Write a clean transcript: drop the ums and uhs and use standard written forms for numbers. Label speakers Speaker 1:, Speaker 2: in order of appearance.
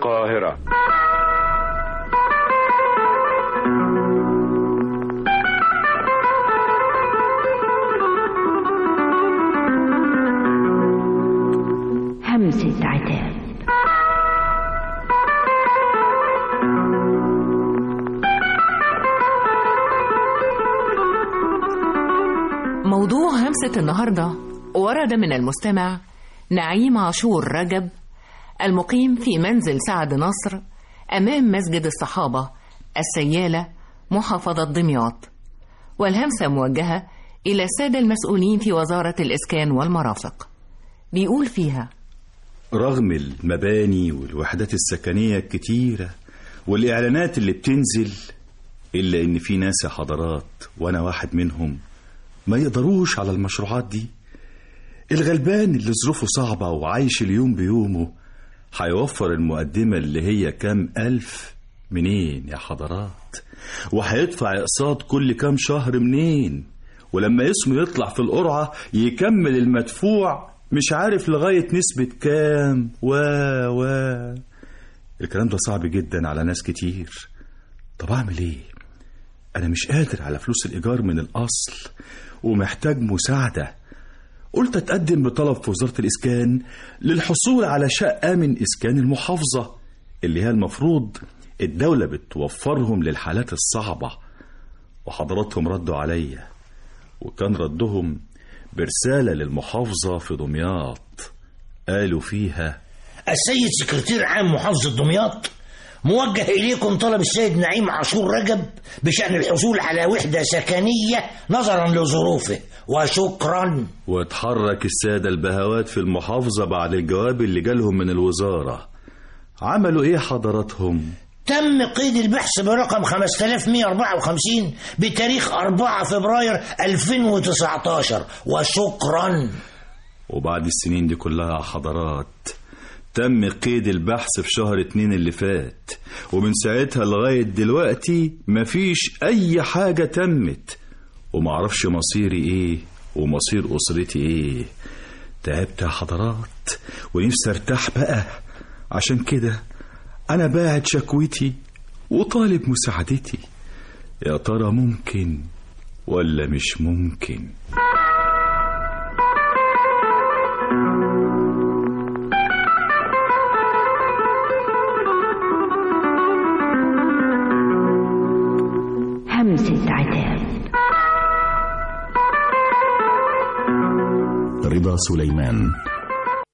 Speaker 1: القاهرة.
Speaker 2: همسة عتاب.
Speaker 3: موضوع همسة النهاردة ورد من المستمع نعيم عاشور رجب، المقيم في منزل سعد نصر أمام مسجد الصحابة السيالة محافظة دمياط، والهمسة موجهة إلى السادة المسؤولين في وزارة الإسكان والمرافق. بيقول فيها:
Speaker 4: رغم المباني والوحدات السكنية الكتيرة والإعلانات اللي بتنزل، إلا إن في ناس يا حضرات وأنا واحد منهم ما يقدروش على المشروعات دي. الغلبان اللي ظروفه صعبة وعايش اليوم بيومه هيوفر المقدمة اللي هي كام ألف منين يا حضرات؟ وهيدفع اقساط كل كام شهر منين؟ ولما اسمه يطلع في القرعة يكمل المدفوع مش عارف لغاية نسبة كام الكلام ده صعب جدا على ناس كتير. طب أعمل إيه؟ أنا مش قادر على فلوس الإيجار من الأصل ومحتاج مساعدة. قلت أتقدم بطلب في وزارة الإسكان للحصول على شقة من إسكان المحافظة اللي هي المفروض الدولة بتوفرهم للحالات الصعبة. وحضراتهم ردوا عليا، وكان ردهم برسالة للمحافظة في دمياط قالوا فيها:
Speaker 5: السيد سكرتير عام محافظة دمياط، موجه إليكم طلب السيد نعيم عاشور رجب بشأن الحصول على وحدة سكنية نظرا لظروفه، وشكرا.
Speaker 4: واتحرك السادة البهوات في المحافظة بعد الجواب اللي جالهم من الوزارة. عملوا ايه حضراتهم؟
Speaker 5: تم قيد البحث برقم 5154 بتاريخ 4 فبراير 2019، وشكرا.
Speaker 4: وبعد السنين دي كلها يا حضرات تم قيد البحث في شهر 2 اللي فات، ومن ساعتها لغاية دلوقتي مفيش أي حاجة تمت، ومعرفش مصيري إيه ومصير أسرتي إيه. تعبت يا حضرات ونفسي ارتاح بقى، عشان كده أنا باعت شكوتي وطالب مساعدتي. يا ترى ممكن ولا مش ممكن؟
Speaker 2: همسة عتاب.
Speaker 6: رضا سليمان.